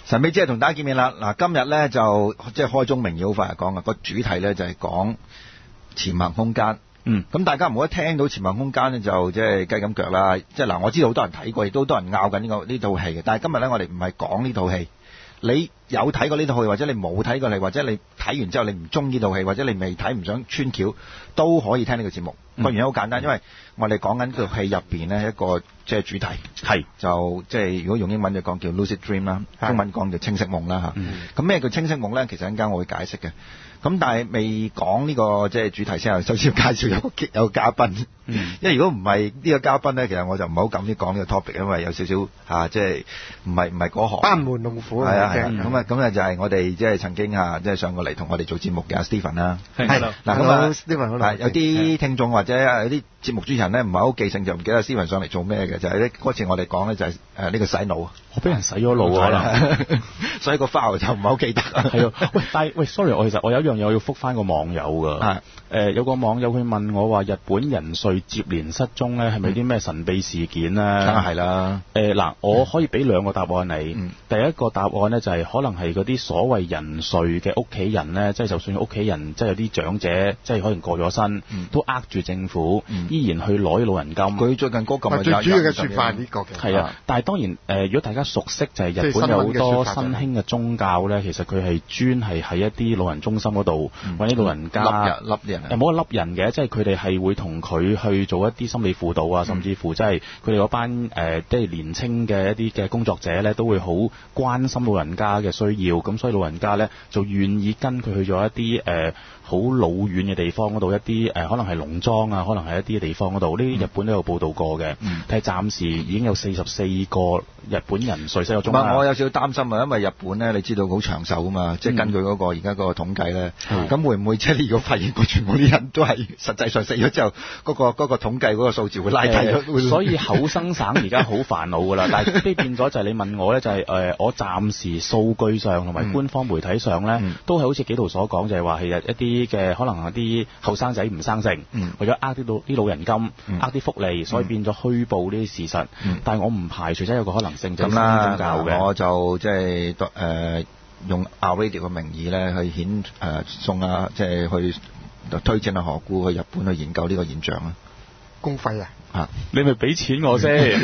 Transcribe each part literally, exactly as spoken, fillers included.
神秘之夜同大家見面啦！嗱，今日咧就即係開宗明義好快講啊，個主題咧就係講潛行空間。 嗯， 咁大家唔好一聽到潛行空間咧就即係雞咁腳啦。即係嗱，我知道好多人睇過，亦都好多人拗緊呢個呢套戲嘅。但係今日咧，我哋唔係講呢套戲。你有睇過呢套戲，或者你冇睇過，你或者你睇完之後你唔中意呢套戲，或者你未睇唔想穿橋，都可以聽呢個節目。個、嗯、原因好簡單，因為我哋講緊呢套戲入邊呢一個即係主題係就即係如果用英文就講叫 Lucid Dream 啦，中文講叫清晰夢啦嚇。咁咩叫清晰夢咧？其實陣間我會解釋嘅。咁但係未講呢個即係主題先，首先要介紹有個有個嘉賓。嗯、因為如果唔係呢個嘉賓咧，其實我就唔係好敢啲講呢個 topic，因為有少少嚇即係唔係唔係嗰行。班門弄斧。係啊係啊。咁啊咁啊就係我哋即係曾經嚇即係上過嚟同我哋做節目嘅 Stephen 啦。係。嗱咁啊 Stephen 好。有啲聽眾或者有啲節目主持人咧唔係好記性，就唔記得 Stephen 上嚟做咩嘅，就係咧嗰次我哋講咧就係誒呢個洗腦。 我俾人洗咗腦可能， 所以個 file 就唔係好記得。 係啊，喂，但係喂 ，sorry， 我其實我有一樣嘢我要覆翻個網友㗎。係。誒有個網友佢問我話：日本人瑞接連失蹤咧，係咪啲咩神秘事件咧？梗係啦。誒嗱，我可以俾兩個答案你。嗯、第一個答案咧就係可能係嗰啲所謂人瑞嘅屋企人咧，即係就算屋企人即係有啲長者，即係可能過咗身，嗯、都呃住政府，嗯、依然去攞啲老人金。佢最近嗰個最主要嘅説法呢個嘅。係啊，但係當然誒，如果大家熟悉就係日本有好多新興嘅宗教咧，其實佢係專係喺一啲老人中心嗰度揾啲老人家笠人。誒冇得笠人嘅，即係佢哋係會同佢去做一啲心理輔導啊，嗯、甚至乎即係佢哋嗰班誒即係年青嘅一啲嘅工作者咧，都會好關心老人家嘅需要，咁所以老人家咧就願意跟佢去咗一啲誒好老遠嘅地方嗰度，一啲誒、呃、可能係農莊啊，可能係一啲地方嗰度，呢啲日本都有報導過嘅。嗯、但係暫時已經有四十四個日本人睡死咗中。唔係，我有少少擔心啊，因為日本咧，你知道好長壽啊嘛，即係根據嗰個而家嗰個統計咧，咁、嗯、會唔會即係你如果發現個全部啲人都係實際上死咗之後，嗰、嗰個嗰、嗰個統計嗰個數字會拉低咗、呃？所以口生省而家好煩惱㗎啦。但係呢變咗就係你問我咧，就係、是、誒、呃、我暫時數據上同埋官方媒體上咧，嗯、都係好似紀陶所講，就係話係一啲嘅可能係啲後生仔唔生性，嗯、為咗呃啲老啲老人金，呃啲、嗯、福利，所以變咗虛報呢啲事實。嗯、但係我唔排除真有個可能性就係新興宗教嘅。我就即係誒用 Our Radio 嘅名義咧去顯誒、呃、送啊，即係去推薦阿何故去日本去研究呢個現象啊。公費啊！啊，你咪俾錢我先。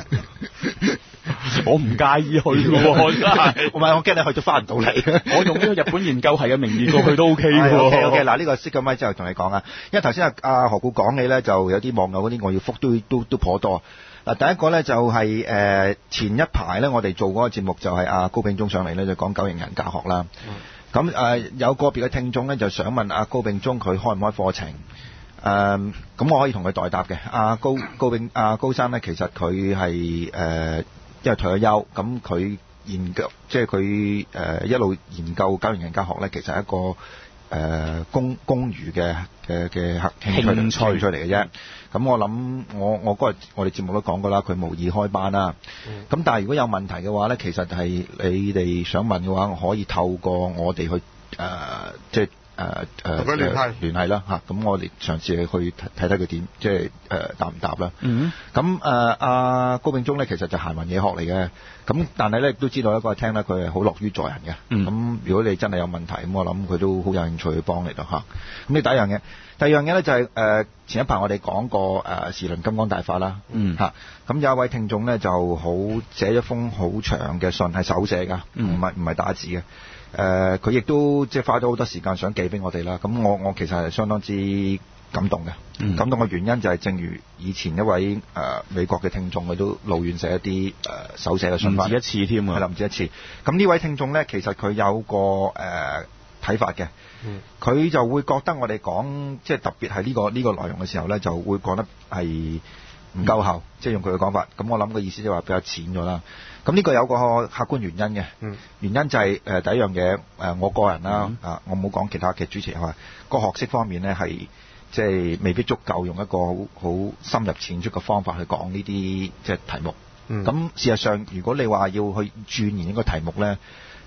我唔介意去喎，真係。唔係，我驚你去都翻唔到嚟。我用呢個日本研究系嘅名義過去都 OK 喎。OK OK，嗱呢個熄咗咪之後同你講啊，因為頭先阿阿何故講起咧，就有啲網友嗰啲我要覆都都都頗多。嗱第一個咧就係、是、誒、呃、前一排咧，我哋做嗰個節目就係阿高秉忠上嚟咧，就講九型人格學啦。咁誒、嗯呃、有個別嘅聽眾咧就想問阿高秉忠佢開唔開課程？誒、呃、咁我可以同佢代答嘅。阿高高秉阿高生咧，其實佢係誒。因為退咗休，咁佢研究即係佢誒一路研究九型人格學咧，其實係一個誒、呃、公公餘嘅嘅嘅興趣出嚟嘅啫。咁我諗我我嗰日我哋節目都講過啦，佢無意開班啦。咁、嗯、但係如果有問題嘅話咧，其實係你哋想問嘅話，我可以透過我哋去誒、呃、即係。誒誒同佢聯繫聯繫啦嚇，咁我哋嘗試去睇睇佢點，即係誒、呃、答唔答啦。嗯，咁誒阿高秉忠咧，其實就閒雲野學嚟嘅。咁但係咧都知道一個聽咧，佢係好樂於助人嘅。嗯，咁如果你真係有問題，咁我諗佢都好有興趣去幫你咯嚇。咁呢第一樣嘢，第二樣嘢咧就係、是、誒、呃、前一排我哋講過誒時輪金剛大法啦。嗯，嚇、啊，咁有一位聽眾咧就好寫咗封好長嘅信，係手寫㗎，唔係唔係打字嘅。誒佢亦都即係花咗好多時間想寄俾我哋啦，咁我我其實係相當之感動嘅，嗯、感動嘅原因就係正如以前一位誒、呃、美國嘅聽眾，佢都路遠寫一啲誒、呃、手寫嘅信翻，唔止一次添啊，係啦，唔止一次。咁呢位聽眾咧，其實佢有個誒睇、呃、法嘅，佢、嗯、就會覺得我哋講即係特別係呢個呢、這個內容嘅時候咧，就會覺得係唔夠厚，即係、嗯、用佢嘅講法。咁我諗嘅意思就係話比較淺咗啦。咁呢個有個客觀原因嘅，嗯、原因就係、是、誒、呃、第一樣嘢誒、呃、我個人啦，嗯、啊我冇講其他嘅主持係話個學識方面咧係即係未必足夠用一個好好深入淺出嘅方法去講呢啲即係題目。咁、嗯、事實上如果你話要去鑽研呢個題目咧，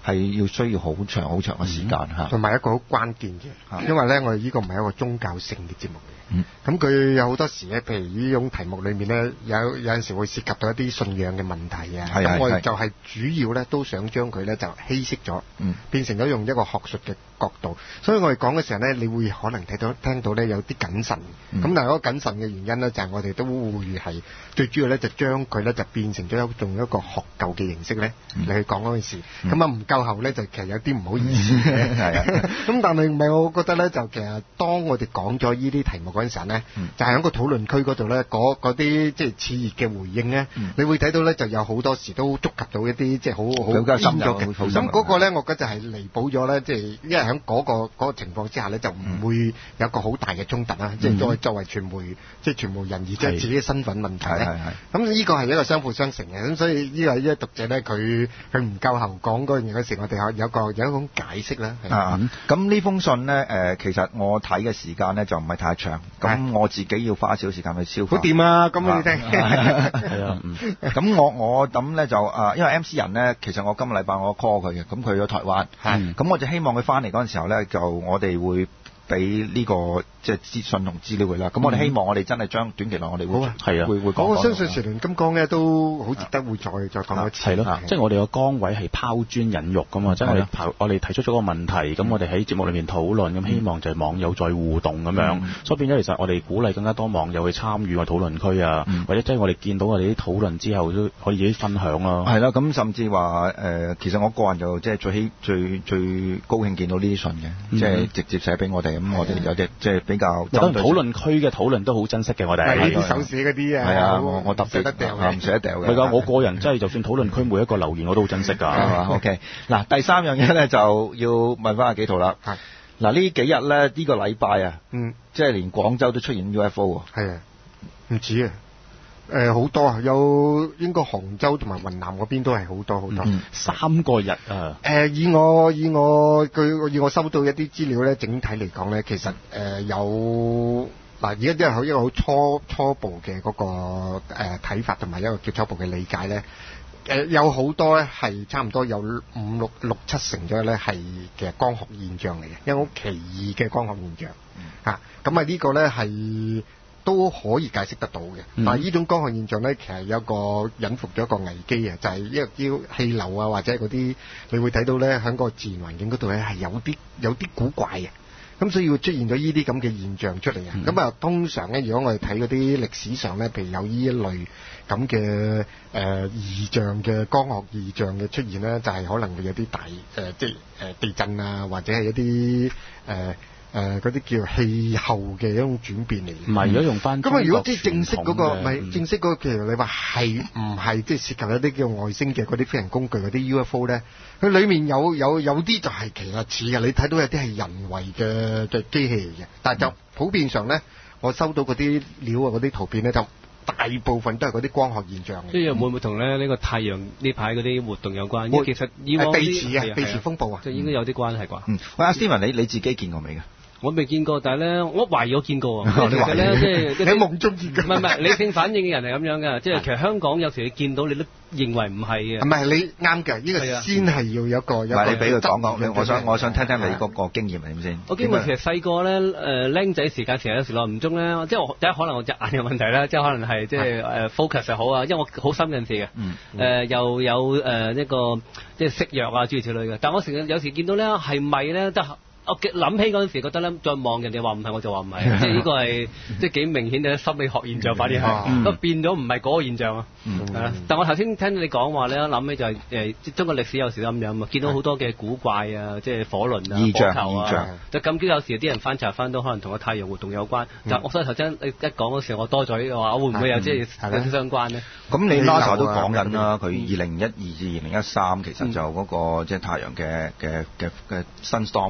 係要需要好長好長嘅時間嚇。 同埋一個好關鍵嘅，因為咧我哋呢個唔係一個宗教性嘅節目嚟。咁佢、嗯、有好多時咧，譬如呢種題目裏面咧，有有陣時會涉及到一啲信仰嘅問題啊。咁我哋就係主要咧都想將佢咧就稀釋咗，嗯、變成咗用一個學術嘅角度。所以我哋講嘅時候咧，你會可能睇到聽到咧有啲謹慎。咁、嗯、但係嗰個謹慎嘅原因咧，就係、是、我哋都會係最主要咧就將佢咧就變成咗用一個學究嘅形式咧嚟、嗯、去講嗰件事。咁啊唔夠後咧就其實有啲唔好意思嘅。係啊。咁但係唔係我覺得咧就其實當我哋講咗呢啲題目嗰陣時候咧，嗯、就係喺個討論區嗰度咧，嗰啲即係熾熱嘅回應咧，嗯、你會睇到咧就有好多時都觸及到一啲即係好好深咗嘅。咁嗰個咧，我覺得就係彌補咗咧，即係因為喺嗰個嗰個情況之下咧，就唔會有個好大嘅衝突啦。即係作作為傳媒，即係傳媒人而即係自己嘅身份問題咧。咁呢個係一個相輔相成嘅。咁所以呢個呢個讀者咧，佢佢唔夠喉講嗰樣嘢嗰時，我哋有有個有一種解釋啦。 啊，咁呢封信咧，誒，其實我睇嘅時間咧就唔係太長。咁我自己要花少時間去消化。 好掂啊！咁你聽。 係啊。咁我我諗咧就啊，因為 M C 人咧，其實我今個禮拜我 call 佢嘅，咁佢去咗台灣。係。咁我就希望佢翻嚟嗰陣時候咧，就我哋會俾呢個即係資訊同資料佢啦。咁我哋希望我哋真係將短期內我哋會係啊，會會講。 我相信時輪金剛咧都好值得會再再講一次。 係咯，即係我哋個崗位係拋磚引玉㗎嘛，即係我哋我哋提出咗個問題，咁我哋喺節目裏面討論，咁希望就係網友再互動咁樣，所以變咗其實我哋鼓勵更加多網友去參與個討論區啊，或者即係我哋見到我哋啲討論之後都可以自己分享咯。 係啦，咁甚至話誒，其實我個人就即係最希最最高興見到呢啲信嘅，即係直接寫俾我哋，咁我哋有啲即係比較。 當然討論區嘅討論都好珍惜嘅，我哋係啲手寫嗰啲啊， 係啊，我我特別捨得掉嘅， 唔捨得掉嘅。 係㗎，我個人真係就算討論區每一個留言我都好珍惜㗎。 係嘛？OK，嗱第三樣嘢咧就要問翻阿紀陶啦。係嗱呢幾日咧呢個禮拜啊，嗯，即係連廣州都出現 U F O 喎。 係啊，唔止啊，誒好多啊，有應該杭州同埋雲南嗰邊都係好多好多。 三個日啊。 誒以我以我據以我收到一啲資料咧，整體嚟講咧，其實誒有。嗱，而家都係一個好初初步嘅嗰個誒睇法，同埋一個叫初步嘅理解咧。誒有好多咧係差唔多有五六六七成咗咧係其實光學現象嚟嘅，一個好奇異嘅光學現象嚇。咁啊呢個咧係都可以解釋得到嘅。嗯、但係呢種光學現象咧，其實有一個隱伏咗一個危機啊，就係、是、一個叫氣流啊，或者嗰啲你會睇到咧喺個自然環境嗰度咧係有啲有啲古怪嘅。咁所以會出現咗呢啲咁嘅現象出嚟啊！咁啊、嗯，通常咧，如果我哋睇嗰啲歷史上咧，譬如有呢一類咁嘅誒異象嘅光學異象嘅出現咧，就係、是、可能會有啲大誒、呃，即係誒、呃、地震啊，或者係一啲誒誒嗰啲叫氣候嘅一種轉變嚟嘅。唔係，如果用翻咁啊，如果即係正式嗰、那個，唔係、嗯、正式嗰、那個，其實你話係唔係即係涉及一啲叫外星嘅嗰啲飛行工具嗰啲 U F O 咧？佢裡面有有有啲就係其實似嘅，你睇到有啲係人為嘅嘅機器嚟嘅，但係就普遍上咧，我收到嗰啲料啊嗰啲圖片咧，就大部分都係嗰啲光學現象嘅。即係會唔會同咧呢個太陽呢排嗰啲活動有關？因為其實以往地磁啊，地磁風暴啊，即係應該有啲關係啩。嗯， 喂，阿 Steven，你你自己見過未㗎？ 我未見過，但係咧，我懷疑我見過啊。其實咧，即係喺夢中見過。唔係唔係，理性反應嘅人係咁樣嘅，即係其實香港有時你見到你都認為唔係嘅。唔係你啱嘅，呢個先係要有一個。唔係你俾佢講講，我想我想聽聽你嗰個經驗係點先。我經驗其實細個咧，誒僆仔時間其實有時耐唔中咧，即係我第一可能我隻眼有問題啦，即係可能係即係誒 focus 係好啊，因為我好深近視嘅。嗯。誒又有誒一個即係食藥啊諸如此類嘅，但係我成日有時見到咧係咪咧得？我諗起嗰陣時覺得咧，再望人哋話唔係，我就話唔係，即係呢個係即係幾明顯嘅心理學現象，反而係都變咗唔係嗰個現象啊。係啦，但我頭先聽到你講話咧，諗起就係誒，即係中國歷史有時咁樣啊，見到好多嘅古怪啊，即係火輪啊、火球啊，就咁啲有時啲人翻查翻都可能同個太陽活動有關。但我所以頭先你一講嗰時候，我多咗呢個話，會唔會有即係有啲相關咧？咁你 NASA 都講緊啦，佢二零一二至二零一三其實就嗰個即係太陽嘅嘅嘅嘅 sunstorm 啊。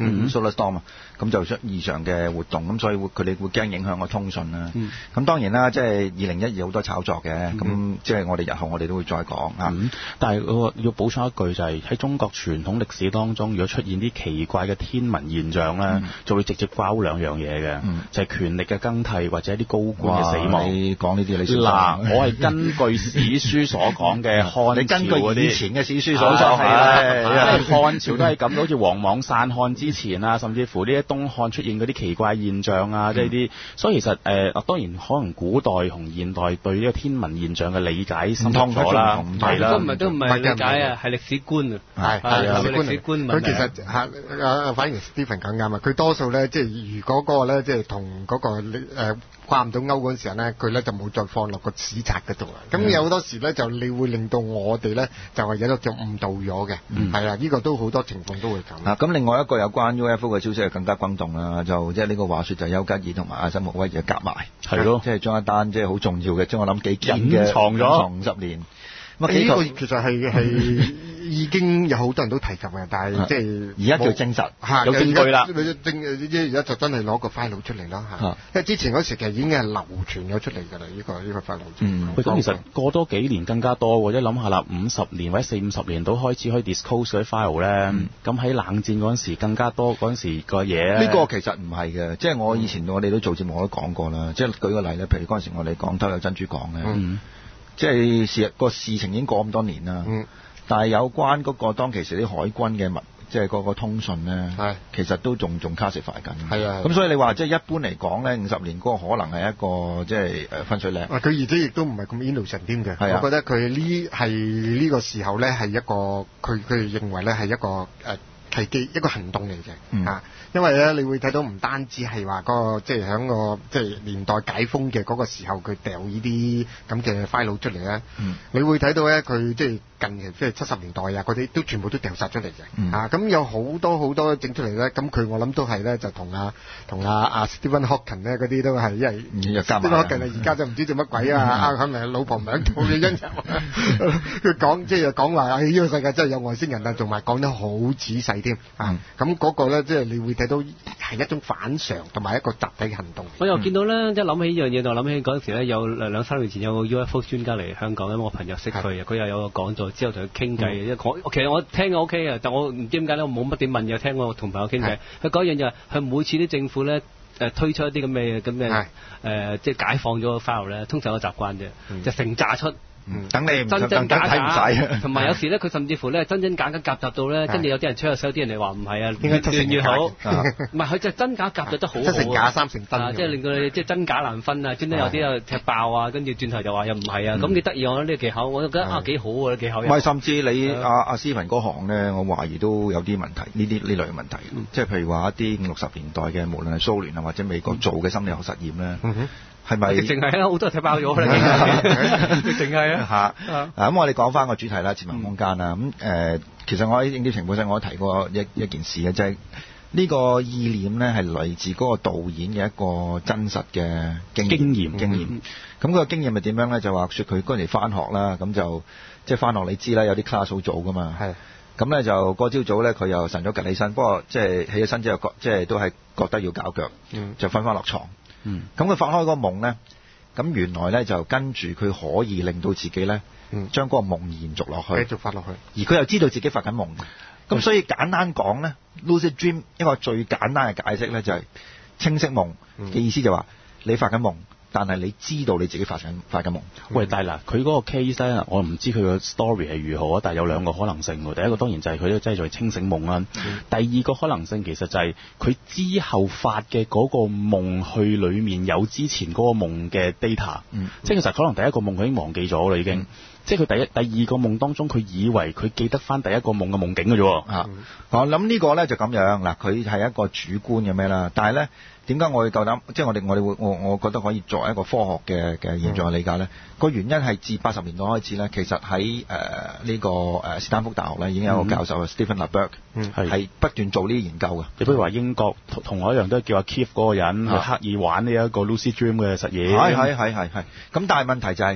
嗯 solar storm 啊，咁就出異常嘅活動，咁所以會佢哋會驚影響個通訊啦。咁、 嗯、 當然啦，即係二零一二好多炒作嘅，咁、嗯、即係我哋日後我哋都會再講啊、 嗯。但係我要補充一句就係、是、喺中國傳統歷史當中，如果出現啲奇怪嘅天文現象咧、嗯，就會直接關兩樣嘢嘅、嗯，就係、是、權力嘅更替或者啲高官嘅死亡。 你講呢啲你嗱，我係根據史書所講嘅漢朝嗰啲， 你根據以前嘅史書所講係啦，即係漢朝都係咁，好似王莽散漢之前啊，甚至乎呢啲東漢出現嗰啲奇怪現象啊，即係啲，所以其實誒、呃，當然可能古代同現代對呢個天文現象嘅理解深咗啦，係啦， 都唔係都唔係理解啊，係歷史觀啊， 係係歷史觀歷史觀問題。 佢其實係啊，反而 Stephen 講啱啊，佢多數咧，即係如果嗰個咧，即係同嗰個誒掛唔到鈎嗰陣時候咧，佢咧就冇再放落個史冊嗰度啊。咁、嗯、有好多時咧，就你會令到我哋咧，就係有一個叫誤導咗嘅，係、嗯、啊，呢、這個都好多情況都會咁。 啊，咁另外一個有關 U F O 嘅消息係更加轟動啦，就即係呢個話說就丘吉爾同埋阿西莫威爾夾埋，係咯，即係將一單即係好重要嘅，即係我諗幾件嘅隱藏咗藏五十年。 呢、這個其實係係已經有好多人都提及嘅，但係即係而家叫證實， 嚇有證據啦。 證而家就真係攞個 file 出嚟啦嚇，因為之前嗰時其實已經係流傳咗出嚟㗎啦，呢、這個呢、這個 file。 嗯，喂，咁其實過多幾年更加多喎，即係諗下啦，五十年或者四五十年都開始可以 disclose 嗰啲 file 咧，咁、嗯、喺冷戰嗰陣時更加多嗰陣時個嘢。呢、 這個其實唔係嘅，即係我以前我哋都做節目我都講過啦，即係舉個例咧，譬如嗰陣時我哋講偷有珍珠港咧。嗯即係事個事情已經過咁多年啦、嗯，但係有關嗰個當其時啲海軍嘅物，即係嗰個通訊咧，其實都仲仲 classify 緊。係啊，咁所以你話即係一般嚟講咧，五十年嗰個可能係一個即係誒分水嶺。啊，佢而且亦都唔係咁 innocent 添嘅。係啊，我覺得佢呢係呢個時候咧係一個佢佢認為咧係一個誒。呃係機一個行動嚟嘅、嗯啊、因為咧你會睇到唔單止係話嗰個即係喺個即係年代解封嘅嗰個時候，佢掉呢啲咁嘅 file 出嚟咧、嗯，你會睇到咧佢即係近期即係七十年代啊嗰啲都全部都掉晒出嚟嘅、嗯，啊咁有好多好多整出嚟咧，咁佢我諗都係咧就同阿同阿阿 Stephen Hawking 咧嗰啲都係因為 Stephen Hawking 啊而家就唔知做乜鬼啊，啊可能老婆唔響度嘅因由，佢講即係講話呢個世界真係有外星人啊，同埋講得好仔細。啊，咁嗰個咧，即係你會睇到係一種反常同埋一個集體行動。 我又見到咧，一諗起呢樣嘢就諗起嗰陣時咧，有兩兩三年前有個 U F O 專家嚟香港，因為我朋友識佢，佢又有個講座，之後同佢傾偈，一講，其實我聽嘅 O K 嘅，但我唔知點解咧，我冇乜點問，又聽我同朋友傾偈。佢講一樣就係，佢每次啲政府咧誒推出一啲咁嘅咁嘅誒，即係解放咗個 file 咧，通常有個習慣啫，就成炸出。 嗯，等你唔真真假假，同埋有，有時咧，佢甚至乎咧真真假假夾雜到咧，跟住有啲人吹下手，啲人嚟話唔係啊，越亂越好。唔係佢就真假夾雜得好好， 七成假三成真， 即係令到你即係真假難分啊！專登有啲又踢爆啊，跟住轉頭就話又唔係啊，咁幾得意我覺得呢個技巧，我覺得啊幾好啊技巧。唔係， 甚至你阿阿斯文嗰行咧，我懷疑都有啲問題，呢啲呢類嘅問題，嗯、即係譬如話一啲五六十年代嘅，無論係蘇聯啊或者美國做嘅心理學實驗咧。嗯哼係咪？ 淨係啊，好多人踢爆咗啦，淨係啊嚇啊！ 咁我哋講翻個主題啦，潛行空間啦。咁、嗯、誒、呃，其實我喺影碟情報室我提過一一件事嘅，就係、是、呢個意念咧係嚟自嗰個導演嘅一個真實嘅經經驗經驗。咁、嗯、個經驗係點樣咧？就話説佢嗰陣時翻學啦，咁就即係翻學你知啦，有啲 class 好早噶嘛。係。咁咧就嗰朝早咧，佢又晨早趌起身，不過即係起咗身之後，覺即係都係覺得要搞腳，嗯、就瞓翻落床。嗯，咁佢發開個夢咧，咁原來咧就跟住佢可以令到自己咧，嗯，將嗰個夢延續落去，繼續發落去，而佢又知道自己發緊夢嘅，咁、嗯、所以簡單講咧 ，lucid dream 一個最簡單嘅解釋咧就係、是、清晰夢嘅意思就話、是、你發緊夢。但係你知道你自己發緊發緊夢。 喂，但係嗱，佢嗰個 case 咧，我唔知佢個 story 係如何啊。但係有兩個可能性喎。第一個當然就係佢都真係做清醒夢啦、嗯。第二個可能性其實就係佢之後發嘅嗰個夢去裡面有之前嗰個夢嘅 data、嗯。即係其實可能第一個夢佢已經忘記咗啦，已經。嗯、即係佢第一、第二個夢當中，佢以為佢記得翻第一個夢嘅夢境嘅啫。啊、嗯， 我諗呢個咧就咁樣嗱，佢係一個主觀嘅咩啦，但係咧。點解我會夠膽？即係我哋我哋會我我覺得可以作為一個科學嘅嘅現象去理解咧。個、嗯、原因係自八十年代開始咧，其實喺誒呢個誒斯坦福大學咧已經有個教授、嗯、Stephen LaBerge 係不斷做呢啲研究嘅。 你不如話英國同同我一樣都係叫阿 Keith 嗰個人去刻意玩呢一個 lucid dream 嘅實驗。係係係係係。咁但係問題就係、是。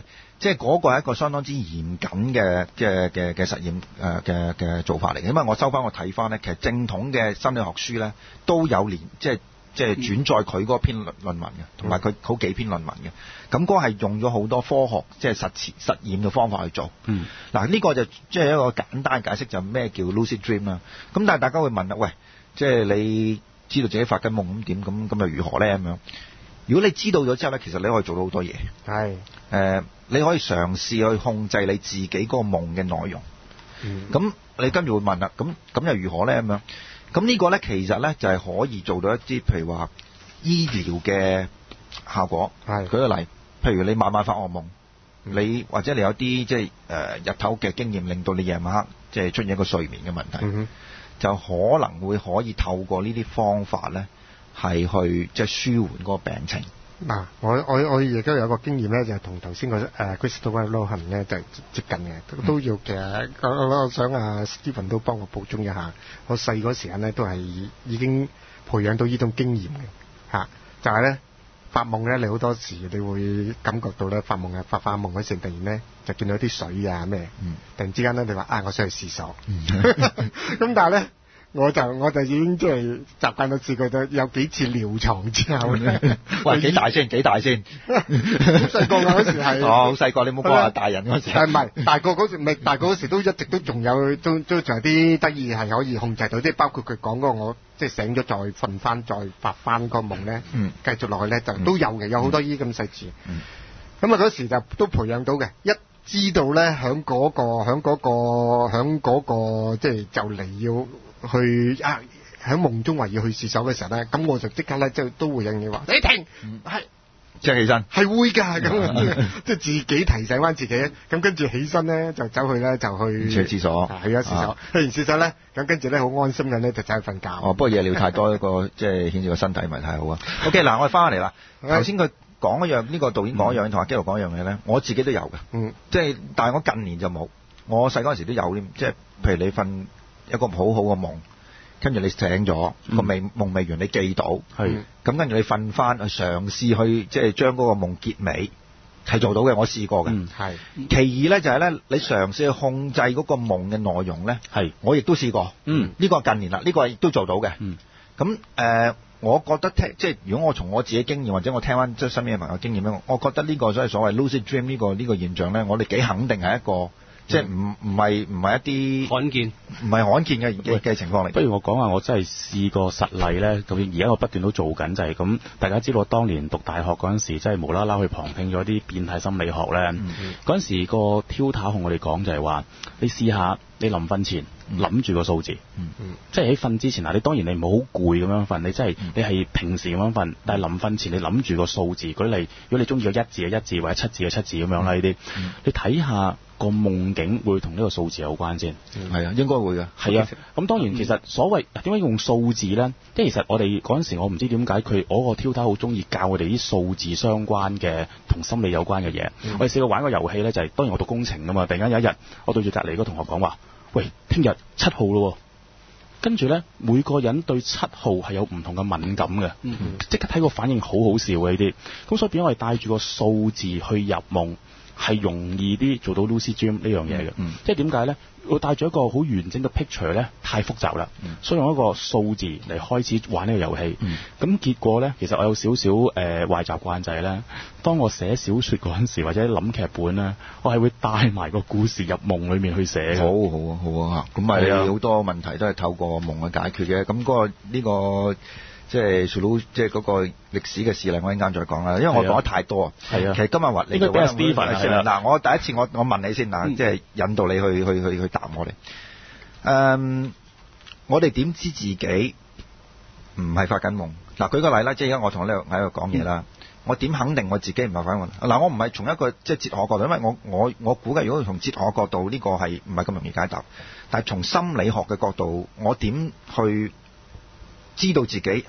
即係嗰個係一個相當之嚴謹嘅嘅嘅嘅實驗誒嘅嘅做法嚟嘅。因為我收翻我睇翻咧，其實正統嘅心理學書咧都有連即係即係轉載佢嗰篇論論文嘅，同埋佢好幾篇論文嘅。咁嗰係用咗好多科學即係實踐實驗嘅方法去做。 嗯， 嗱呢個就即係一個簡單解釋，就咩叫 lucid dream 啦。咁但係大家會問啦，喂，即係你知道自己發緊夢咁點？咁咁又如何咧？咁樣，如果你知道咗之後咧，其實你可以做到好多嘢。 係誒、呃，你可以嘗試去控制你自己嗰個夢嘅內容。咁、嗯、你跟住會問啦，咁咁又如何咧？咁樣，咁呢個咧其實咧就係、是、可以做到一啲譬如話醫療嘅效果。係，舉個例，譬如你晚晚發惡夢，嗯、你或者你有啲即係誒日頭嘅經驗，令到你夜晚黑即係出現一個睡眠嘅問題。嗯就可能會可以透過呢啲方法咧，係去即係舒緩嗰個病情。 嗱、啊，我我我亦都有個經驗咧，就係同頭先個誒 Christopher Lohan 咧就接近嘅，都都要其實我我想啊 Stephen 都幫我補充一下。我細嗰時間咧都係已經培養到呢種經驗嘅嚇，就係咧發夢咧，你好多時你會感覺到咧發夢啊發發夢嗰時突然咧就見到啲水啊咩，嗯、突然之間咧你話啊我想去廁所，咁、嗯、但係咧。我就我就已經即係習慣到試過咗有幾次尿床之後咧， 喂幾大先？幾大先？ 好細個嗰時係， 哦好細個，你冇講話大人嗰時。 係唔係大個嗰時？未大個嗰時都一直都仲有，都都仲有啲得意係可以控制到，即係包括佢講嗰個我即係醒咗再瞓翻再發翻個夢咧，嗯，繼續落去咧就都有嘅，有好多呢啲咁細節。嗯，咁啊嗰時就都培養到嘅一。知道咧，響嗰、嗰個，響嗰、嗰個，響嗰、嗰個，即係就嚟要去啊！響夢中話要去廁所嘅時候咧，咁我就即刻咧，即係都會有嘢話你停，係即係起身， 係會㗎，咁即係自己提醒翻自己，咁跟住起身咧就走去咧就去去廁所， 去咗廁所，啊、去完廁所咧，咁跟住咧好安心嘅咧就走去瞓覺。 哦，不過夜尿太多一個即係顯示個身體唔係太好啊。OK，嗱我哋翻嚟啦，頭先佢。講一樣呢、呢個導演講一樣，同阿基佬講一樣嘢咧，我自己都有嘅，嗯，即係但係我近年就冇，我細嗰陣時都有添，即係譬如你瞓一個好好嘅夢，跟住你醒咗個未夢未完，你記到，係，咁跟住你瞓翻去嘗試去即係將嗰個夢結尾係做到嘅，我試過嘅，嗯，係。其二咧就係、是、咧，你嘗試去控制嗰個夢嘅內容咧，係，我亦都試過，嗯，呢、呢個近年啦，呢、呢個亦都做到嘅，嗯，咁誒。呃我覺得聽即係如果我從我自己經驗或者我聽翻即係身邊嘅朋友經驗咧，我覺得呢個所謂所謂 lucid dream 呢個呢個現象咧，我哋幾肯定係一個、嗯、即係唔唔係唔係一啲罕見，唔係罕見嘅嘅嘅情況嚟。 不如我講下我真係試過實例咧，咁而家我不斷都做緊就係、是、咁。大家知道我當年讀大學嗰陣時，真係無啦啦去旁聽咗啲變態心理學咧。嗰、嗯、陣時個 tutor 同我哋講就係話，你試下你臨瞓前。諗住個數字，嗯嗯、即係喺瞓之前嗱，你當然你唔好好攰咁樣瞓，你真係、嗯、你係平時咁樣瞓，但係臨瞓前你諗住個數字，舉例如果你中意個一字嘅一字或者七字嘅七字咁樣啦，呢啲、嗯、你睇下個夢境會同呢個數字有關先，係、 嗯、啊，應該會嘅， 係啊。咁當然其實所謂點解用數字咧？即係其實我哋嗰陣時我唔知點解佢我個 tutor 好中意教我哋啲數字相關嘅同心理有關嘅嘢。嗯、我哋試過玩個遊戲咧，就係、是、當然我讀工程㗎嘛，突然間有一日我對住隔離嗰個同學講話。喂，聽日七號咯，跟住咧，每個人對七號係有唔同嘅敏感嘅，即、嗯、刻睇個反應好好笑嘅呢啲，咁所以變咗我哋帶住個數字去入夢，係容易啲做到 lucid dream 呢樣嘢嘅，即係點解咧？我帶住一個好完整嘅 picture 咧，太複雜啦、嗯，所以用一個數字嚟開始玩呢個遊戲。咁、嗯、結果咧，其實我有少少誒壞習慣就係咧，當我寫小說嗰陣時或者諗劇本咧，我係會帶埋個故事入夢裏面去寫嘅。好好啊，好啊，咁咪好多問題都係透過夢去解決嘅。咁嗰、嗰個呢、呢個即係 solution 即係嗰個歷史嘅事例，我一陣間再講啦。因為我講得太多啊。係啊。其實今日話你做 Stephen 嗱，我第一次我我問你先嗱，即、嗯、係、就是、引導你去去去去答我哋。誒、嗯，我哋點知自己唔係發緊夢？嗱，舉個例啦，即係而家我同你喺度講嘢啦，我點肯定我自己唔係發緊夢？嗱，我唔係從一個即係哲學角度，因為我我我估計如果從哲學角度呢、這個係唔係咁容易解答，但係從心理學嘅角度，我點去知道自己？誒、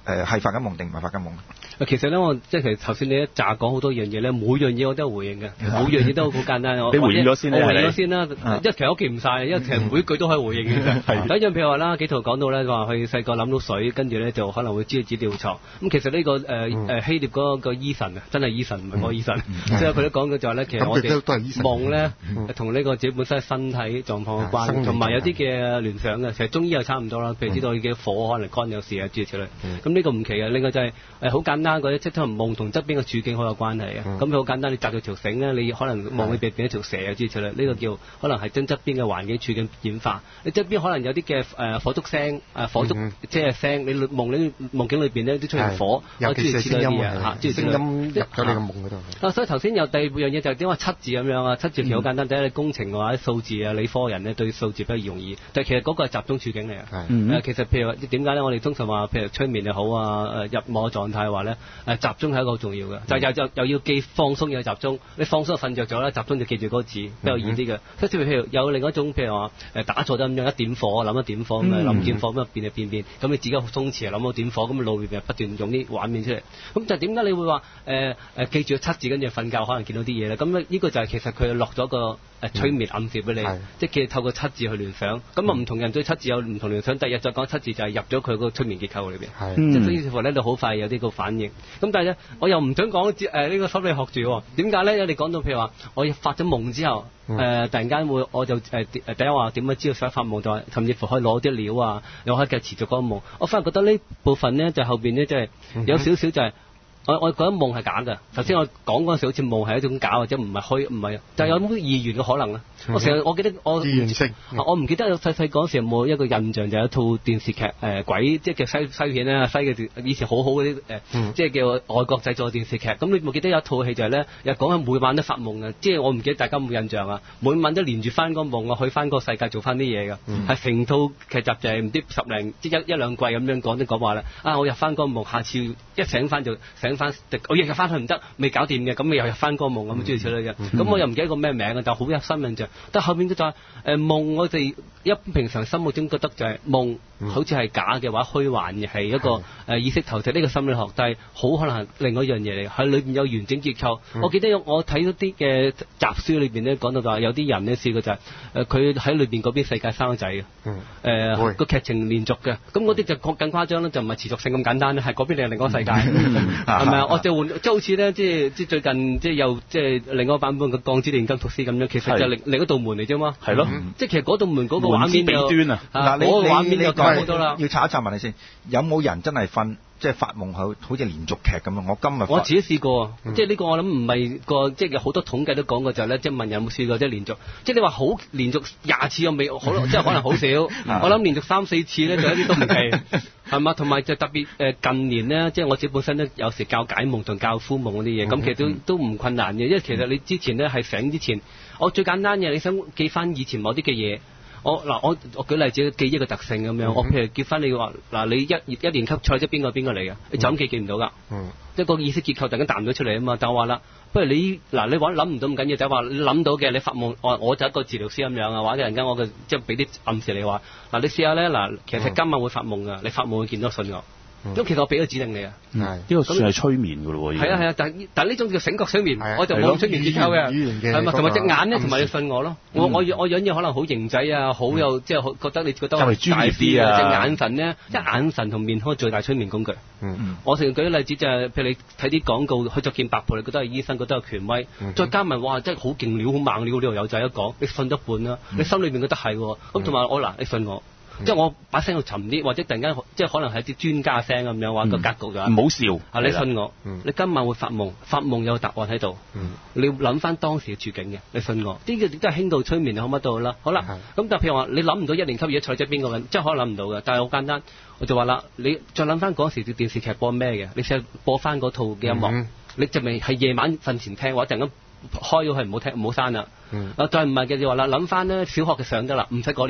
誒係發緊夢定唔係發緊夢？ 其實咧，我即係其實頭先你一紮講好多樣嘢咧，每樣嘢我都有回應嘅，每樣嘢都好簡單。 你回應咗先， 我回應咗先啦。因為其實我記唔晒，因為其實每句都可以回應嘅。係。第一樣譬如話啦，紀陶講到咧話佢細個諗到水，跟住咧就可能會知道自己尿床。咁其實呢個誒誒希臘嗰個醫神啊，真係醫神唔係我醫神，即係佢都講嘅就係咧，其實我哋夢咧同呢個自己本身身體狀況有關，同埋有啲嘅聯想嘅。其實中醫又差唔多啦，譬如知道你嘅火可能肝有事啊諸如此類。咁呢個唔奇嘅。另外就係誒好簡單嗰啲，即係同夢同側邊嘅處境好有關係嘅。咁佢好簡單，你紮到條繩咧，你可能夢裏邊變一條蛇啊諸如此類。呢個叫可能係真側邊嘅環境處境演化。你側邊可能有啲嘅誒火燭聲誒火燭即係聲，你夢你夢境裏邊咧都出現火， 尤其是聲音啊，聲音入咗你個夢嗰度。 啊，所以頭先有第二樣嘢就係點解七字咁樣啊？七字其實好簡單，第一你工程嘅話，數字啊，理科人咧對數字比較容易。但係其實嗰個係集中處境嚟啊。誒，其實譬如話點解咧？我哋通常話譬如催眠又好啊，誒入夢狀態話咧，誒集中係一個好重要嘅，就又又又要記放鬆又要集中。你放鬆就瞓着咗啦，集中就記住嗰個字比較易啲嘅。即係譬如有另一種譬如話誒打坐得咁樣一點火，諗一點火咁啊，諗點火咁啊變就變變，咁你自己好鬆弛啊，諗到點火咁啊腦裏邊不斷用啲畫面出嚟。咁就點解你會話誒誒記住七字跟住瞓覺可能見到啲嘢咧？咁呢個就係其實佢落咗個誒催眠暗示俾你，嗯、即係其實透過七字去聯想。咁啊唔同人對七字有唔同聯想，第日再講七字就係入咗佢個催眠結構裏邊， 嗯、 即係於是乎咧就好快有啲個反應。咁但係咧我又唔想講誒呢個心理學住喎，點解咧？你講到譬如話我發咗夢之後。誒、嗯呃、突然間會我就誒誒、呃、第一話點樣知道想發夢，就係甚至乎可以攞啲料啊，又可以繼續持續嗰個夢。我反而覺得呢部分咧就後邊咧即係有少少就係、是、我我覺得夢係假嘅。頭先我講嗰陣時好似夢係一種假或者唔係虛唔係，就係有啲二元嘅可能啊。嗯、我成日我記得我二元性， 嗯、我唔記得細細嗰陣時有冇一個印象就係一套電視劇誒、呃、鬼即係叫西西片咧，西嘅以前好好嗰啲誒即係叫外國製作電視劇。咁你冇記得有一套戲就係咧又講緊每晚都發夢嘅，即係我唔記得大家有冇印象啊？每晚都連住翻個夢啊，去翻個世界做翻啲嘢㗎，係成、嗯、套劇集就係唔知十零即一一兩季咁樣講啲講話咧。啊，我入翻個夢，下次一醒翻就醒翻，我日日翻去唔得，未搞掂嘅，咁咪又入翻個夢咁諸如此類嘅。咁、嗯嗯、我又唔記得個咩名嘅，但係好有新印象。但後面就係、是、誒夢，我哋一平常心目中覺得就係夢，嗯、好似係假嘅話，虛幻嘅係一個誒、呃、意識投射呢個心理學，但係好可能係另外一樣嘢嚟，喺裏邊有完整結構。嗯、我記得我睇到啲嘅雜書裏邊咧講到就係有啲人咧試過就係誒佢喺裏邊嗰邊世界生仔嘅，誒個劇情連續嘅，咁嗰啲就更誇張啦，就唔係持續性咁簡單咧，係嗰邊另另一個世界，係咪啊？我就換即係好似咧，即係即係最近即係又即係另一個版本嘅《鋼之煉金術師》咁樣，其實就另另一道門嚟啫嘛。係咯，即係其實嗰道門嗰個畫面就端啊！ 嗱，你你你講好多啦，要查一查問你先，有冇人真係瞓即係發夢好好似連續劇咁啊？我今日我自己試過，嗯、即係呢個我諗唔係個即係有好多統計都講過就係咧，即係問有冇試過即係連續，即係你話好連續廿次我未好，即係可能好少。我諗連續三四次咧就一啲都唔奇，係嘛？同埋就特別誒近年咧，即係我自己本身咧有時教解夢同教敷夢嗰啲嘢，咁、嗯、其實都都唔困難嘅，因為其實你之前咧係醒之前，我最簡單嘅你想記翻以前某啲嘅嘢。我嗱我我舉例子記憶嘅特性咁樣，嗯、我譬如結婚你話嗱你一一年級賽即係邊個邊個嚟嘅，你就咁記記唔到㗎，嗯、即係個意識結構突然間彈咗出嚟啊嘛，但我話啦，不如你嗱你話諗唔到咁緊要，就係話你諗到嘅你發夢，我我就一個治療師咁樣啊，或者陣間我嘅即係俾啲暗示你話嗱你試下咧嗱，其實今晚會發夢㗎，你發夢會見到信我。咁其實我俾咗指令你啊， 呢個算係催眠㗎咯喎。 係啊係啊，但係但係呢種叫醒覺催眠，我就冇催眠結構嘅，係嘛？同埋隻眼咧，同埋你信我咯。我我我樣嘢可能好型仔啊，好有即係覺得你覺得係專業啲啊。 隻眼神咧，即係眼神同面孔最大催眠工具。我成日舉啲例子就係，譬如你睇啲廣告，去作見白袍，你覺得係醫生，覺得係權威，再加埋哇，真係好勁料，好猛料，呢度有仔一講，你信得半啦，你心裏邊覺得係喎，咁同埋我嗱，你信我。即係我把聲要沉啲，或者突然間即係可能係啲專家聲咁樣話個格局㗎。 唔好笑啊！你信我，你今晚會發夢，發夢有答案喺度。你要諗翻當時嘅處境嘅，你信我。呢個都係輕度催眠，可乜都好啦。好啦，咁但係譬如話你諗唔到一年級而家賽者邊個揾，即係可能諗唔到嘅。但係好簡單，我就話啦，你再諗翻嗰時嘅電視劇播咩嘅？你試下播翻嗰套嘅音樂，你就咪係夜晚瞓前聽，或者突然間開咗佢唔好聽唔好刪啦。啊，再唔係嘅就話啦，諗翻咧小學嘅相得啦，唔使嗰年。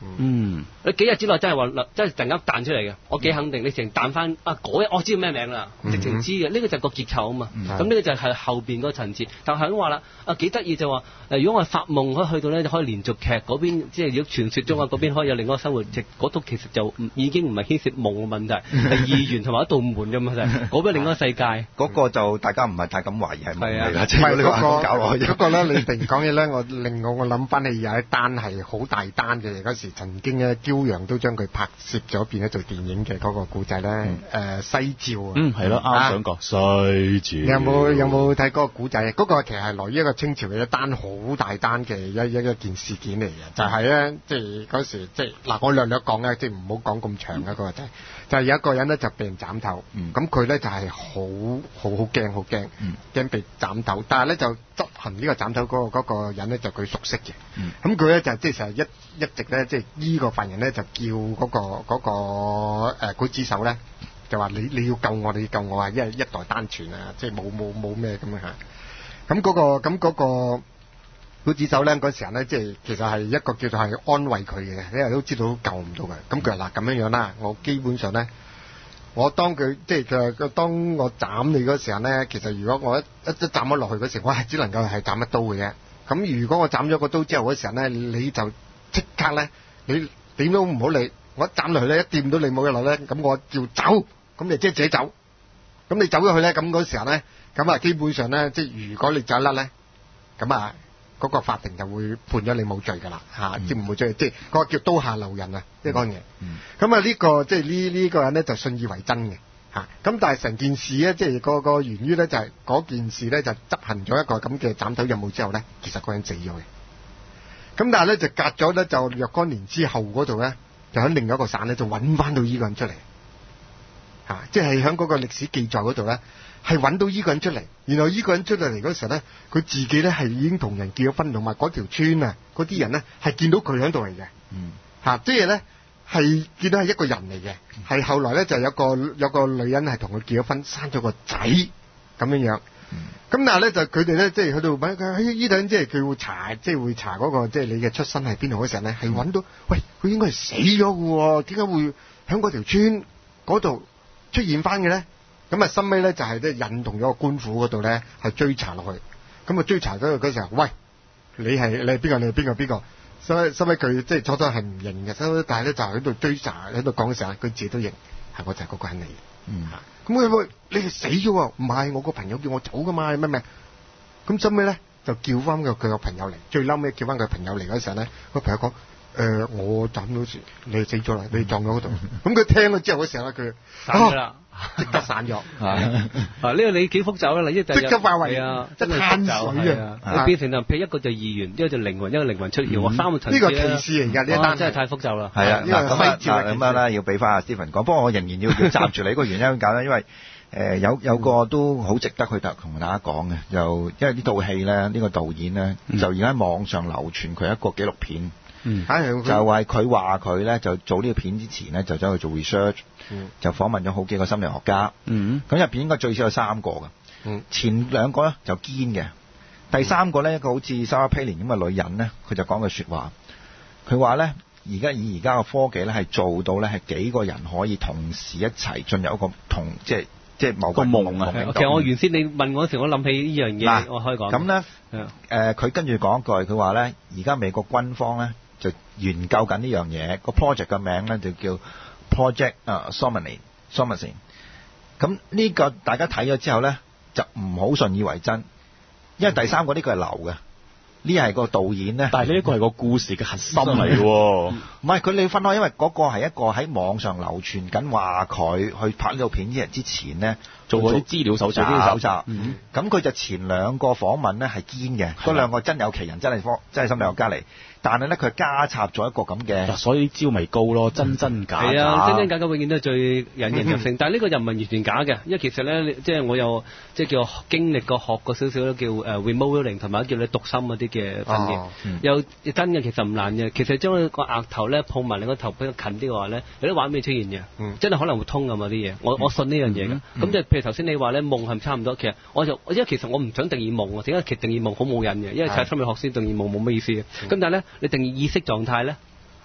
嗯，你幾日之內真係話，真係突然間彈出嚟嘅，我幾肯定。你成彈翻啊嗰日，我知道咩名啦，直情知嘅。呢、這個就係個結構啊嘛。咁、嗯、呢個就係後邊嗰個層次。但係咁話啦，啊幾得意就話，誒如果我係發夢可以去到咧，就可以連續劇嗰邊，即係如果傳説中啊嗰邊可以有另一個生活，即嗰度其實就已經唔係牽涉夢嘅問題，係二元同埋一道門嘅問題。嗰邊另一個世界，嗰、那個就大家唔係太敢懷疑係夢嚟啦。即係你話咁搞落去。 嗰個咧，你突然講起咧，我令我我諗翻起有一單係好大單嘅，嗰時曾經咧，驕陽都將佢拍攝咗變咗做電影嘅嗰個故仔咧，誒、嗯呃、西照啊， 嗯係咯，啱想講西照。 你有冇有冇睇嗰個故仔？嗰、那個其實係來於一個清朝嘅一單好大單嘅一一一件事件嚟嘅，就係、是、咧，即係嗰時即係嗱，我略略講咧，即係唔好講咁長嘅嗰、嗯那個就係、是，就係、是、有一個人咧就被人斬頭，咁佢咧就係好好好驚好驚，驚、嗯、被斬頭，但係咧就執行呢個斬頭嗰、那個嗰、那個人咧就佢熟悉嘅，咁佢咧就即係成日一一直咧即係依個犯人咧就叫嗰、那個嗰、那個誒劊子手咧就話你你要救我，你要救我啊，因為一代單傳啊，即係冇冇冇咩咁樣嚇。咁嗰、那個咁嗰個劊子手咧嗰時候咧，即係其實係一個叫做係安慰佢嘅，因為都知道救唔到嘅。咁佢話嗱咁樣樣啦，我基本上咧，我當佢即係佢當我斬你嗰時候咧，其實如果我一一一斬咗落去嗰時候，我係只能夠係斬一刀嘅啫。咁如果我斬咗個刀之後嗰時候咧，你就即刻咧，你點都唔好理，我一斬落去咧，一掂到你冇嘢落咧，咁我叫走，咁你即係自己走。咁你走咗去咧，咁嗰時候咧，咁啊基本上咧，即係如果你走甩咧，咁啊嗰個法庭就會判咗你冇罪噶啦，嚇、嗯，即係唔會罪，即係嗰個叫刀下留人啊，即係嗰樣嘢。咁啊呢個即係呢呢個人咧就信以為真嘅，嚇。咁但係成件事咧，即係個個源於咧就係、是、嗰件事咧就執行咗一個咁嘅斬頭任務之後咧，其實嗰人死咗嘅。咁但係咧就隔咗咧就若干年之後嗰度咧，就喺另一個省咧就揾翻到依個人出嚟。嚇、啊！即係喺嗰個歷史記載嗰度咧，係揾到依個人出嚟。然後依個人出嚟嚟嗰時候咧，佢自己咧係已經同人結咗婚，同埋嗰條村啊，嗰啲人咧係見到佢喺度嚟嘅。嗯。嚇、啊！即係咧係見到係一個人嚟嘅，係、嗯、後來咧就有個有個女人係同佢結咗婚，生咗個仔咁樣樣。嗯。咁但係咧就佢哋咧即係去到揾佢，喺依度即係佢會查，即係會查嗰、那個即係你嘅出身係邊度嗰時候咧，係揾到、嗯、喂佢應該係死咗嘅喎，點解會喺嗰條村嗰度出現翻嘅咧？咁啊，深尾咧就係咧引動咗個官府嗰度咧，係追查落去。咁啊，追查咗嗰時候，喂，你係你係邊個？你係邊個？邊個？深尾深尾佢即係初初係唔認嘅，收但係咧就喺度追查，喺度講嘅時候，佢自己都認係我就係嗰個人嚟。嗯，咁佢喂，你係死咗喎？唔係，我個朋友叫我走噶嘛？咩咩？咁深尾咧就叫翻個佢個朋友嚟，最嬲尾叫翻佢朋友嚟嗰時候咧，個朋友講。誒、呃，我斬到時，你死咗啦，你撞咗嗰度。咁佢聽咗之後嗰時候咧，佢散咗啦，即刻散咗。啊，呢個你幾複雜啦，呢個即刻化為啊， 真係攤水啊！ 你變成就譬如一個就意願，一個就靈魂，一個靈魂出竅，嗯、三個層次呢、這個歧視嚟㗎，呢一單真係太複雜啦。 係啊，嗱咁啊，咁樣啦，要俾翻阿 Stephen 講。不過我仍然要要閘住你個原因咁解啦，因為誒、呃、有有個都好值得去同大家講嘅，就因為呢套戲咧，呢、這個導演咧、嗯、就而家喺網上流傳佢一個紀錄片。嗯，就係佢話佢咧就做呢個片之前咧就走去做 research，、嗯、就訪問咗好幾個心理學家。嗯，咁入邊應該最少有三個㗎。嗯，前兩個咧就堅嘅，第三個咧一個好似 Sarah Palin 咁嘅女人咧，佢就講句説話，佢話咧而家以而家嘅科技咧係做到咧係幾個人可以同時一齊進入一個同即係即係某個夢啊。 其實我原先你問我嗰時，我諗起呢樣嘢，我可以講。咁咧誒，佢跟住講一句，佢話咧而家美國軍方咧。就研究緊呢樣嘢，個 project 嘅名咧就叫 Project 啊 Something，Something。咁呢個大家睇咗之後咧，就唔好信以為真，因為第三個呢個係流嘅，呢係個導演咧。 但係呢一個係個故事嘅核心嚟喎。 唔係佢你分開，因為嗰個係一個喺網上流傳緊話佢去拍呢套片啲人之前咧做過啲資料搜集， 資料搜集。咁佢、嗯、就前兩個訪問咧係堅嘅，嗰兩個真有其人，真係科真係心理學家嚟。但係咧，佢加插咗一個咁嘅， 所以招咪高咯，真真假假。 係啊，真真假假永遠都係最引人入勝。嗯、但係呢個又唔係完全假嘅，因為其實咧，即係我有即係叫經歷過學過少少叫誒 remote learning 同埋叫你讀心嗰啲嘅訓練，有真嘅其實唔難嘅。其實將個額頭咧碰埋你個頭比較近啲嘅話咧，有啲畫面出現嘅，嗯、真係可能會通咁啊啲嘢。我我信呢樣嘢嘅。咁即係譬如頭先你話咧夢係差唔多，其實我就因為其實我唔想定義夢啊，點解其實定義夢好冇癮嘅？因為睇心理學先定義夢冇咩意思嘅。咁、嗯、但係咧。你定義意識狀態咧，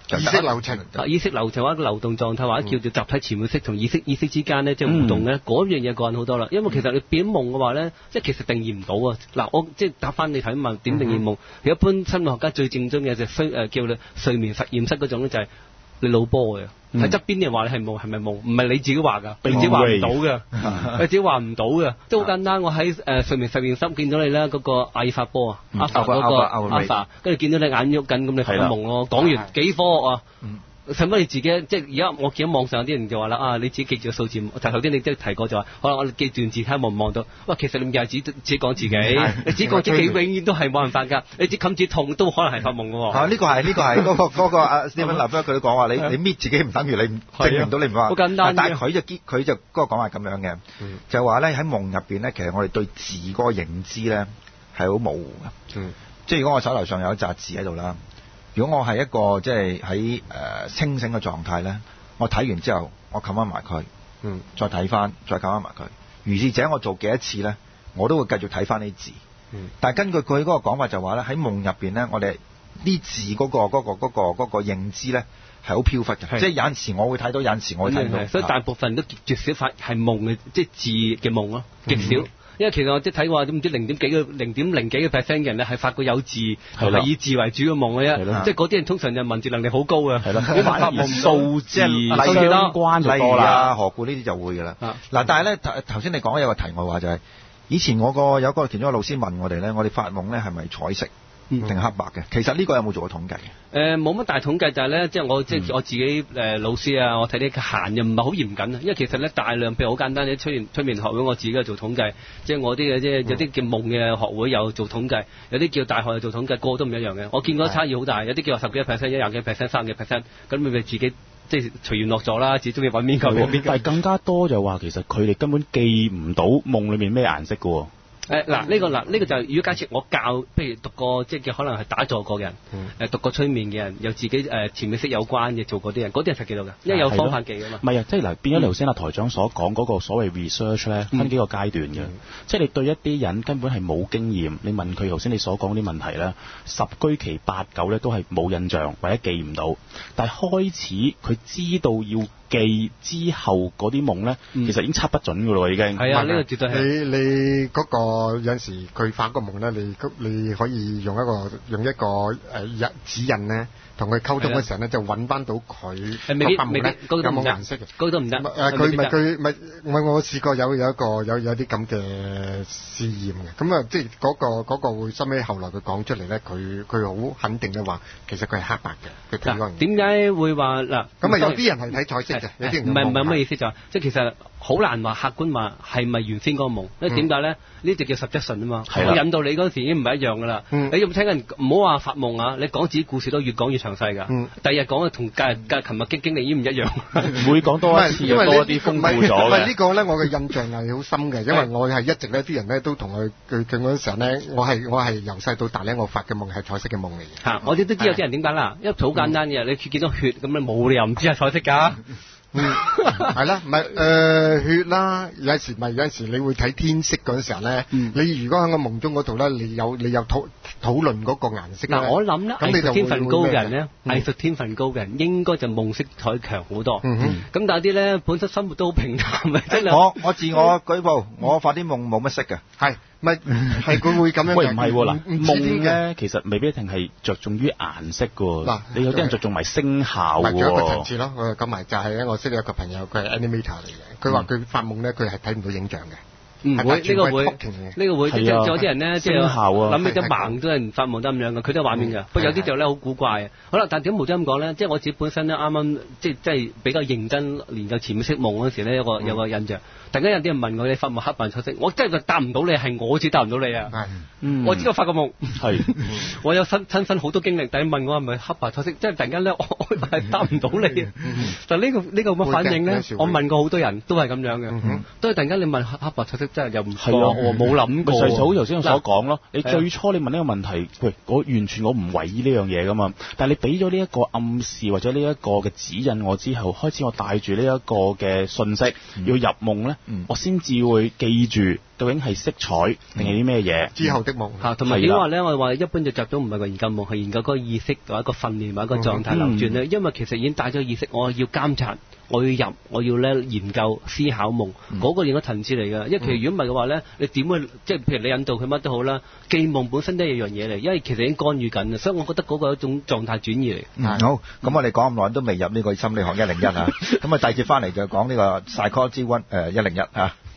意識流程， 意識流程或者流動狀態，或者叫做集體潛意識同意識意識之間咧，即係互動咧，嗰、嗯、樣嘢個人好多啦。因為其實你變夢嘅話咧，即係其實定義唔到啊。嗱，我即係答翻你睇問點定義夢。嗯、一般心理學家最正宗嘅就係誒叫你睡眠實驗室嗰種咧，就係你腦波嘅。喺側邊啲人話你係夢，係咪夢？唔係你自己話㗎，你自己話唔到嘅，你自己話唔到嘅，即係好簡單。我喺誒睡眠實驗室見到你咧，嗰個阿爾法波啊，阿法嗰個阿法，跟住見到你眼喐緊，咁你發夢咯。講完幾科學啊？使乜你自己即係而家我見到網上有啲人就話啦啊，你自己記住個數字。就頭先你即係提過就話，可能我哋記段字睇下望唔望到。哇，其實你又係自自己講自己，你自己講自己永遠都係冇辦法㗎。你自己冚住痛都可能係發夢㗎喎。啊， 呢個係呢個係嗰個嗰個阿 Stephen Levy 佢都講話，你你搣自己唔等於你證明到你唔話。 好簡單。 但係佢就佢就嗰個講話咁樣嘅，就話咧喺夢入邊咧，其實我哋對字嗰個認知咧係好模糊嘅。嗯，即係如果我手頭上有一紮字喺度啦。如果我係一個即係喺誒清醒嘅狀態咧，我睇完之後，我冚翻埋佢，嗯，再睇翻，再冚翻埋佢。如是者，我做幾多次咧，我都會繼續睇翻啲字。嗯，但係根據佢嗰個講法就話咧，喺夢入邊咧，我哋啲字嗰、嗰個嗰、嗰個嗰、嗰個嗰、嗰個認知咧係好飄忽嘅，即係有陣時我會睇到，有陣時我會睇唔到。所以大部分都絕少法係夢嘅，即係字嘅夢咯，極少。嗯因為其實我即係睇話，唔知零點幾個零點零幾個 percent 嘅人咧，係發過有字，係以字為主嘅夢嘅啫。即係嗰啲人通常就文字能力好高嘅。係咯，發夢數字相關就多啦。 何故呢啲就會㗎啦。嗱，但係咧頭先你講有個題外話就係、是，以前我個有個其中一個老師問我哋咧，我哋發夢咧係咪彩色定係黑白嘅？其實呢個有冇做過統計？ 誒冇乜大統計，就係咧，即係我即係、嗯、我自己誒、呃、老師啊，我睇啲閒又唔係好嚴謹啊，因為其實咧大量譬如好簡單嘅催眠催眠學會，我自己有做統計，即係我啲嘅即係有啲叫夢嘅學會有做統計，有啲叫大學有做統計，個個都唔一樣嘅。我見過差異好大，有啲叫話十幾個 percent、一廿幾個 percent、三十幾個 percent，咁你咪自己即係隨緣落咗啦，自己中意揾邊個邊個。 但係更加多就話其實佢哋根本記唔到夢裏面咩顏色嘅喎。 誒嗱呢個嗱呢、呢個就係、如果假設我教，譬如讀過即係可能係打坐過嘅人，誒、嗯、讀過催眠嘅人，又自己誒潛意識有關嘅做嗰啲人，嗰啲人實記到嘅，因為有方法記㗎嘛。 唔係啊，即係嗱，變咗頭先阿台長所講嗰個所謂 research 咧，分幾個階段嘅，嗯、即係你對一啲人根本係冇經驗，你問佢頭先你所講啲問題咧，十居其八九咧都係冇印象或者記唔到，但係開始佢知道要記之後嗰啲夢咧，其實已經測不準㗎咯，已經。係啊，呢個絕對係。 你你嗰個有陣時佢發個夢咧，你你可以用一個用一個誒引、呃、指引咧，同佢溝通嘅時候咧，就揾翻到佢個發夢咧有冇顏色嘅。 嗰都唔得。誒佢咪佢咪咪我試過有有一個有有啲咁嘅試驗嘅，咁啊即係嗰個嗰、嗰個會收尾後來佢講出嚟咧，佢佢好肯定嘅話，其實佢係黑白嘅。 嗱點解會話嗱？ 咁啊有啲人係睇彩色。 唔係唔係咩意思就係，即係其實好難話客觀話係咪原先嗰個夢？因為點解咧？呢隻叫實質信啊嘛。我引導你嗰陣時已經唔係一樣噶啦。嗯、你有冇聽人唔好話發夢啊？你講自己故事都越講越詳細㗎。嗯、第二日講嘅同隔日隔琴日經經歷已經唔一樣。 每講多一次又多啲豐富咗嘅。 唔係呢個咧，我嘅印象係好深嘅，因為我係一直咧啲人咧都同佢佢佢嗰陣時候咧，我係我係由細到大咧，我發嘅夢係彩色嘅夢嚟嘅。 嚇！我哋都知有啲人點解啦，因為好簡單嘅，你見到血咁你冇理由唔知係彩色㗎。 嗯，係啦，唔係誒血啦，有時咪有陣時你會睇天色嗰陣時候咧，嗯、你如果喺個夢中嗰度咧，你有你有討討論嗰個顏色嗱， 我諗咧，藝術天分高嘅人咧，藝術天分高嘅人應該就夢色彩強好多。咁、嗯嗯、但係啲咧本身生活都好平淡嘅，真係。 我我自我舉報，我發啲夢冇乜色嘅， 係。咪係佢會咁樣。 喂，唔係喎，嗱，夢咧其實未必一定係着重於顏色嘅喎。嗱，你有啲人着重埋聲效喎。咪仲有一個層次咯，我咁埋就係咧，我識有一個朋友，佢係 animator 嚟嘅，佢話佢發夢咧，佢係睇唔到影像嘅。 唔會呢個會呢個會，即係有啲人咧，即係諗起一盲都係發夢得咁樣嘅，佢都有畫面嘅。不過有啲就咧好古怪嘅。好啦，但係點無端咁講咧？即係我自己本身咧，啱啱即係即係比較認真研究潛意識夢嗰時咧，有個有個印象。突然間有啲人問我你發夢黑白彩色，我真係答唔到你，係我自己答唔到你啊！係，我知道發個夢，係，我有親親身好多經歷，但係問我係咪黑白彩色，即係突然間咧，我我係答唔到你。但係呢個呢個咁嘅反應咧，我問過好多人都係咁樣嘅，都係突然間你問黑白彩色，真係又唔係啊！我冇諗過。就好頭先我所講咯，你最初你問呢個問題，喂，我完全我唔為意呢樣嘢噶嘛，但係你俾咗呢一個暗示或者呢一個嘅指引我之後，開始我帶住呢一個嘅信息要入夢咧。嗯、我先至會記住究竟係色彩定係啲咩嘢？ 之後的夢嚇，同埋點話咧？我話一般就集中唔係個研究夢，係研究嗰個意識或者一個訓練或者一個狀態流轉咧。因為其實已經帶咗意識，我要監察，我要入，我要咧研究思考夢，嗰個另一個層次嚟㗎。因為其實如果唔係嘅話咧，你點會即係譬如你引導佢乜都好啦，記夢本身都係一樣嘢嚟，因為其實已經干預緊嘅，所以我覺得嗰個係一種狀態轉移嚟。 嗯、好，咁我哋講咁耐都未入呢個心理學一零一啊，咁啊第二節翻嚟就講呢個 Psychology One 誒一零一啊。